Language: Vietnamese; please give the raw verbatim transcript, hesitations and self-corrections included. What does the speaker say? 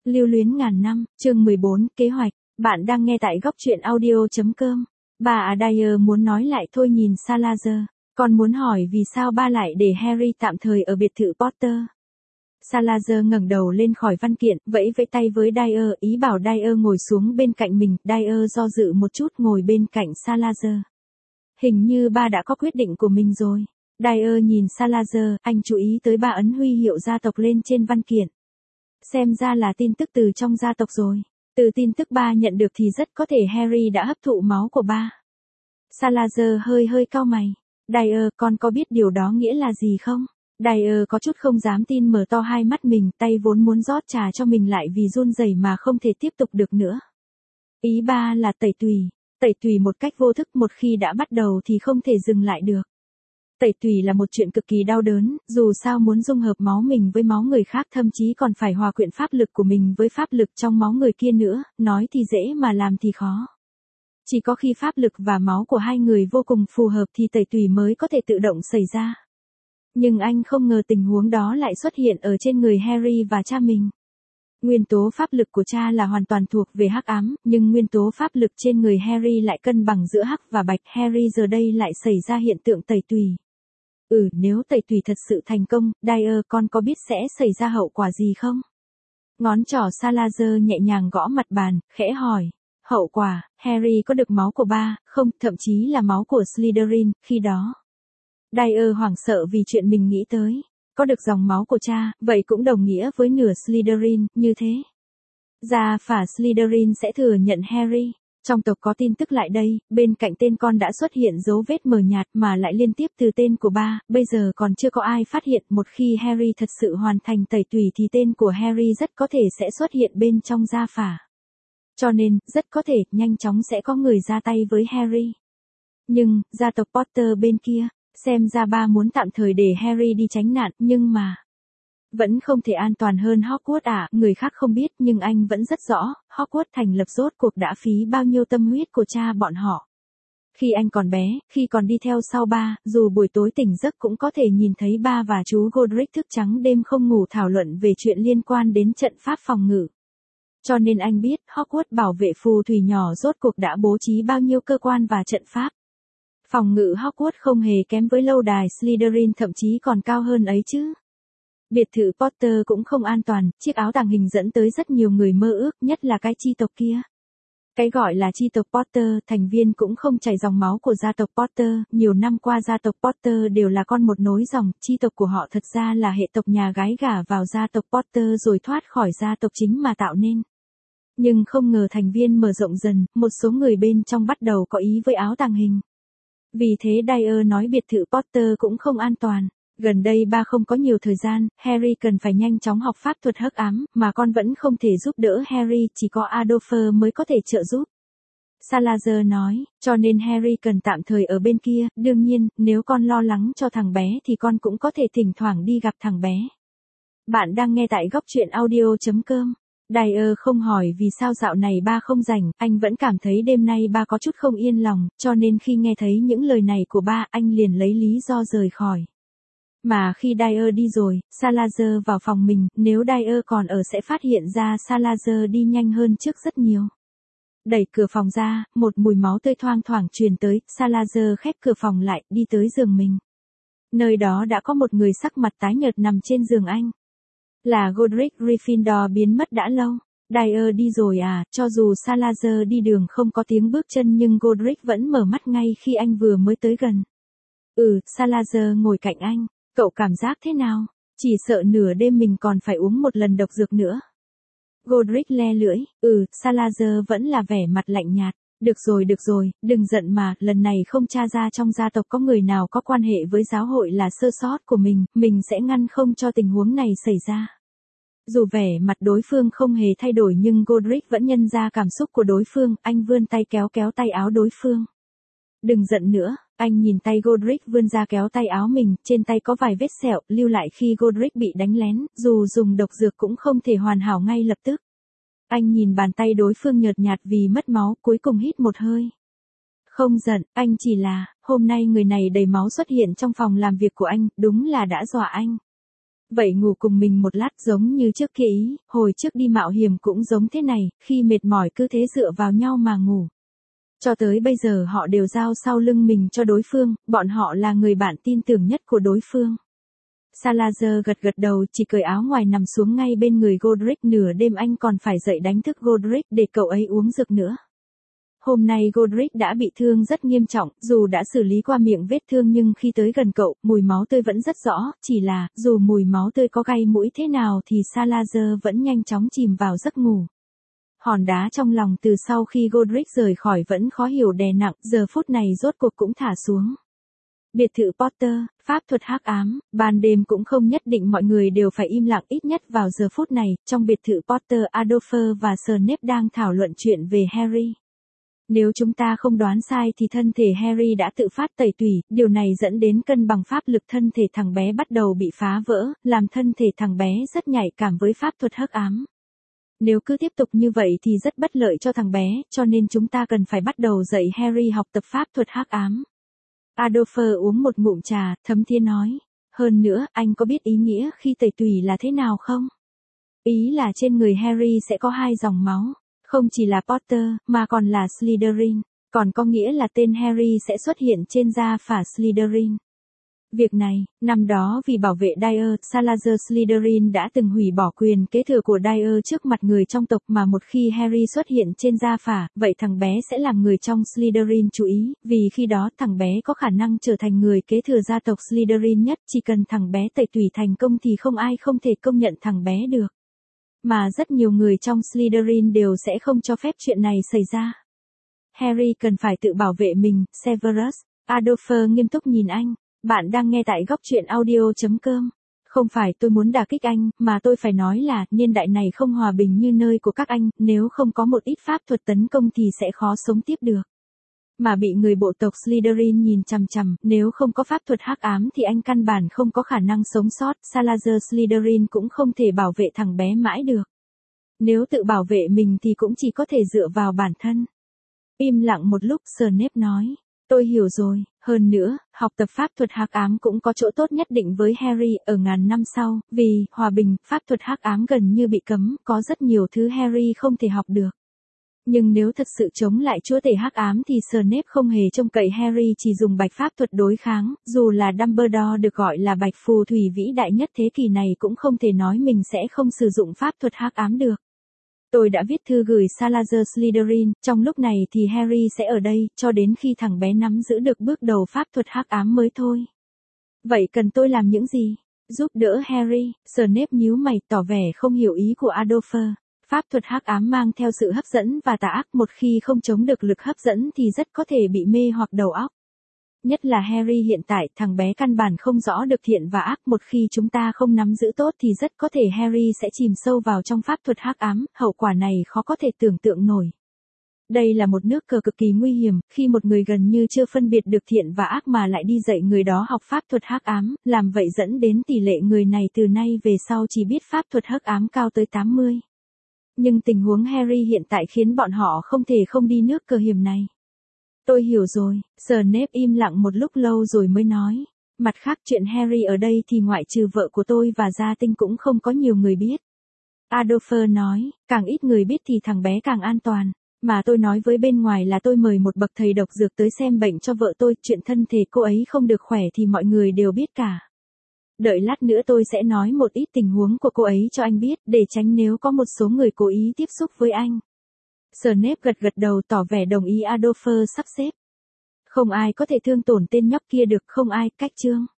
Lưu luyến ngàn năm, chương mười bốn, kế hoạch. Bạn đang nghe tại góc truyện audio.com. Bà Dyer muốn nói lại thôi nhìn Salazar. Còn muốn hỏi vì sao ba lại để Harry tạm thời ở biệt thự Potter. Salazar ngẩng đầu lên khỏi văn kiện, vẫy vẫy tay với Dyer, ý bảo Dyer ngồi xuống bên cạnh mình. Dyer do dự một chút ngồi bên cạnh Salazar. Hình như ba đã có quyết định của mình rồi. Dyer nhìn Salazar, anh chú ý tới ba ấn huy hiệu gia tộc lên trên văn kiện. Xem ra là tin tức từ trong gia tộc rồi. Từ tin tức ba nhận được thì rất có thể Harry đã hấp thụ máu của ba. Salazar hơi hơi cau mày. Dyer, con có biết điều đó nghĩa là gì không? Dyer có chút không dám tin, mở to hai mắt mình, tay vốn muốn rót trà cho mình lại vì run rẩy mà không thể tiếp tục được nữa. Ý ba là tẩy tùy. Tẩy tùy một cách vô thức, một khi đã bắt đầu thì không thể dừng lại được. Tẩy tùy là một chuyện cực kỳ đau đớn, dù sao muốn dung hợp máu mình với máu người khác, thậm chí còn phải hòa quyện pháp lực của mình với pháp lực trong máu người kia nữa, nói thì dễ mà làm thì khó. Chỉ có khi pháp lực và máu của hai người vô cùng phù hợp thì tẩy tùy mới có thể tự động xảy ra. Nhưng anh không ngờ tình huống đó lại xuất hiện ở trên người Harry và cha mình. Nguyên tố pháp lực của cha là hoàn toàn thuộc về hắc ám, nhưng nguyên tố pháp lực trên người Harry lại cân bằng giữa hắc và bạch. Harry giờ đây lại xảy ra hiện tượng tẩy tùy. Ừ, nếu tẩy tùy thật sự thành công, Dyer, con có biết sẽ xảy ra hậu quả gì không? Ngón trỏ Salazar nhẹ nhàng gõ mặt bàn, khẽ hỏi. Hậu quả, Harry có được máu của ba, không, thậm chí là máu của Slytherin, khi đó. Dyer hoảng sợ vì chuyện mình nghĩ tới. Có được dòng máu của cha, vậy cũng đồng nghĩa với nửa Slytherin, như thế. Gia phả Slytherin sẽ thừa nhận Harry. Trong tộc có tin tức lại đây, bên cạnh tên con đã xuất hiện dấu vết mờ nhạt mà lại liên tiếp từ tên của ba, bây giờ còn chưa có ai phát hiện. Một khi Harry thật sự hoàn thành tẩy tùy thì tên của Harry rất có thể sẽ xuất hiện bên trong gia phả. Cho nên, rất có thể, nhanh chóng sẽ có người ra tay với Harry. Nhưng, gia tộc Potter bên kia, xem ra ba muốn tạm thời để Harry đi tránh nạn, nhưng mà... Vẫn không thể an toàn hơn Hogwarts à, người khác không biết nhưng anh vẫn rất rõ, Hogwarts thành lập rốt cuộc đã phí bao nhiêu tâm huyết của cha bọn họ. Khi anh còn bé, khi còn đi theo sau ba, dù buổi tối tỉnh giấc cũng có thể nhìn thấy ba và chú Godric thức trắng đêm không ngủ thảo luận về chuyện liên quan đến trận pháp phòng ngự. Cho nên anh biết, Hogwarts bảo vệ phù thủy nhỏ rốt cuộc đã bố trí bao nhiêu cơ quan và trận pháp. Phòng ngự Hogwarts không hề kém với lâu đài Slytherin, thậm chí còn cao hơn ấy chứ. Biệt thự Potter cũng không an toàn, chiếc áo tàng hình dẫn tới rất nhiều người mơ ước, nhất là cái chi tộc kia. Cái gọi là chi tộc Potter, thành viên cũng không chảy dòng máu của gia tộc Potter, nhiều năm qua gia tộc Potter đều là con một nối dòng, chi tộc của họ thật ra là hệ tộc nhà gái gả vào gia tộc Potter rồi thoát khỏi gia tộc chính mà tạo nên. Nhưng không ngờ thành viên mở rộng dần, một số người bên trong bắt đầu có ý với áo tàng hình. Vì thế Dyer nói biệt thự Potter cũng không an toàn. Gần đây ba không có nhiều thời gian, Harry cần phải nhanh chóng học pháp thuật hắc ám, mà con vẫn không thể giúp đỡ Harry, chỉ có Adolphus mới có thể trợ giúp. Salazar nói, cho nên Harry cần tạm thời ở bên kia, đương nhiên, nếu con lo lắng cho thằng bé thì con cũng có thể thỉnh thoảng đi gặp thằng bé. Bạn đang nghe tại góc truyện audio.com. Dyer không hỏi vì sao dạo này ba không rảnh, anh vẫn cảm thấy đêm nay ba có chút không yên lòng, cho nên khi nghe thấy những lời này của ba, anh liền lấy lý do rời khỏi. Mà khi Dyer đi rồi, Salazar vào phòng mình, nếu Dyer còn ở sẽ phát hiện ra Salazar đi nhanh hơn trước rất nhiều. Đẩy cửa phòng ra, một mùi máu tươi thoang thoảng truyền tới, Salazar khép cửa phòng lại, đi tới giường mình. Nơi đó đã có một người sắc mặt tái nhợt nằm trên giường anh. Là Godric Gryffindor biến mất đã lâu. Dyer đi rồi à, cho dù Salazar đi đường không có tiếng bước chân nhưng Godric vẫn mở mắt ngay khi anh vừa mới tới gần. Ừ, Salazar ngồi cạnh anh. Cậu cảm giác thế nào? Chỉ sợ nửa đêm mình còn phải uống một lần độc dược nữa. Godric le lưỡi, ừ, Salazar vẫn là vẻ mặt lạnh nhạt. Được rồi được rồi, đừng giận mà, lần này không tra ra trong gia tộc có người nào có quan hệ với giáo hội là sơ sót của mình, mình sẽ ngăn không cho tình huống này xảy ra. Dù vẻ mặt đối phương không hề thay đổi nhưng Godric vẫn nhận ra cảm xúc của đối phương, anh vươn tay kéo kéo tay áo đối phương. Đừng giận nữa, anh nhìn tay Godric vươn ra kéo tay áo mình, trên tay có vài vết sẹo, lưu lại khi Godric bị đánh lén, dù dùng độc dược cũng không thể hoàn hảo ngay lập tức. Anh nhìn bàn tay đối phương nhợt nhạt vì mất máu, cuối cùng hít một hơi. Không giận, anh chỉ là, hôm nay người này đầy máu xuất hiện trong phòng làm việc của anh, đúng là đã dọa anh. Vậy ngủ cùng mình một lát giống như trước kia ý, hồi trước đi mạo hiểm cũng giống thế này, khi mệt mỏi cứ thế dựa vào nhau mà ngủ. Cho tới bây giờ họ đều giao sau lưng mình cho đối phương, bọn họ là người bạn tin tưởng nhất của đối phương. Salazar gật gật đầu, chỉ cởi áo ngoài nằm xuống ngay bên người Godric. Nửa đêm anh còn phải dậy đánh thức Godric để cậu ấy uống dược nữa. Hôm nay Godric đã bị thương rất nghiêm trọng, dù đã xử lý qua miệng vết thương nhưng khi tới gần cậu, mùi máu tươi vẫn rất rõ, chỉ là, dù mùi máu tươi có gai mũi thế nào thì Salazar vẫn nhanh chóng chìm vào giấc ngủ. Hòn đá trong lòng từ sau khi Godric rời khỏi vẫn khó hiểu đè nặng, giờ phút này rốt cuộc cũng thả xuống. Biệt thự Potter, pháp thuật hắc ám, ban đêm cũng không nhất định mọi người đều phải im lặng, ít nhất vào giờ phút này, trong biệt thự Potter Adolphe và Snape đang thảo luận chuyện về Harry. Nếu chúng ta không đoán sai thì thân thể Harry đã tự phát tẩy tủy, điều này dẫn đến cân bằng pháp lực thân thể thằng bé bắt đầu bị phá vỡ, làm thân thể thằng bé rất nhạy cảm với pháp thuật hắc ám. Nếu cứ tiếp tục như vậy thì rất bất lợi cho thằng bé, cho nên chúng ta cần phải bắt đầu dạy Harry học tập pháp thuật hắc ám. Adolphe uống một ngụm trà, thấm thía nói. Hơn nữa, anh có biết ý nghĩa khi tẩy tủy là thế nào không? Ý là trên người Harry sẽ có hai dòng máu. Không chỉ là Potter, mà còn là Slytherin. Còn có nghĩa là tên Harry sẽ xuất hiện trên da phả Slytherin. Việc này, năm đó vì bảo vệ Dyer, Salazar Slytherin đã từng hủy bỏ quyền kế thừa của Dyer trước mặt người trong tộc, mà một khi Harry xuất hiện trên da phả, vậy thằng bé sẽ làm người trong Slytherin chú ý, vì khi đó thằng bé có khả năng trở thành người kế thừa gia tộc Slytherin nhất, chỉ cần thằng bé tẩy tủy thành công thì không ai không thể công nhận thằng bé được. Mà rất nhiều người trong Slytherin đều sẽ không cho phép chuyện này xảy ra. Harry cần phải tự bảo vệ mình, Severus. Adolphe nghiêm túc nhìn anh. Bạn đang nghe tại góc truyện audio chấm com. Không phải tôi muốn đả kích anh, mà tôi phải nói là, niên đại này không hòa bình như nơi của các anh, nếu không có một ít pháp thuật tấn công thì sẽ khó sống tiếp được. Mà bị người bộ tộc Slytherin nhìn chằm chằm, nếu không có pháp thuật hắc ám thì anh căn bản không có khả năng sống sót, Salazar Slytherin cũng không thể bảo vệ thằng bé mãi được. Nếu tự bảo vệ mình thì cũng chỉ có thể dựa vào bản thân. Im lặng một lúc, Snape nói. Tôi hiểu rồi, hơn nữa, học tập pháp thuật hắc ám cũng có chỗ tốt nhất định với Harry ở ngàn năm sau, vì, hòa bình, pháp thuật hắc ám gần như bị cấm, có rất nhiều thứ Harry không thể học được. Nhưng nếu thật sự chống lại chúa tể hắc ám thì Snape không hề trông cậy Harry chỉ dùng bạch pháp thuật đối kháng, dù là Dumbledore được gọi là bạch phù thủy vĩ đại nhất thế kỷ này cũng không thể nói mình sẽ không sử dụng pháp thuật hắc ám được. Tôi đã viết thư gửi Salazar Slytherin, trong lúc này thì Harry sẽ ở đây, cho đến khi thằng bé nắm giữ được bước đầu pháp thuật hắc ám mới thôi. Vậy cần tôi làm những gì? Giúp đỡ Harry, Snape nhíu mày tỏ vẻ không hiểu ý của Adolphe. Pháp thuật hắc ám mang theo sự hấp dẫn và tà ác, một khi không chống được lực hấp dẫn thì rất có thể bị mê hoặc đầu óc. Nhất là Harry hiện tại, thằng bé căn bản không rõ được thiện và ác, một khi chúng ta không nắm giữ tốt thì rất có thể Harry sẽ chìm sâu vào trong pháp thuật hắc ám, hậu quả này khó có thể tưởng tượng nổi. Đây là một nước cờ cực kỳ nguy hiểm, khi một người gần như chưa phân biệt được thiện và ác mà lại đi dạy người đó học pháp thuật hắc ám, làm vậy dẫn đến tỷ lệ người này từ nay về sau chỉ biết pháp thuật hắc ám cao tới tám mươi. Nhưng tình huống Harry hiện tại khiến bọn họ không thể không đi nước cờ hiểm này. Tôi hiểu rồi, Snape im lặng một lúc lâu rồi mới nói. Mặt khác chuyện Harry ở đây thì ngoại trừ vợ của tôi và gia tinh cũng không có nhiều người biết. Adolphe nói, càng ít người biết thì thằng bé càng an toàn. Mà tôi nói với bên ngoài là tôi mời một bậc thầy độc dược tới xem bệnh cho vợ tôi, chuyện thân thể cô ấy không được khỏe thì mọi người đều biết cả. Đợi lát nữa tôi sẽ nói một ít tình huống của cô ấy cho anh biết, để tránh nếu có một số người cố ý tiếp xúc với anh. Snape gật gật đầu tỏ vẻ đồng ý. Adolphe sắp xếp. Không ai có thể thương tổn tên nhóc kia được, không ai, cách chương.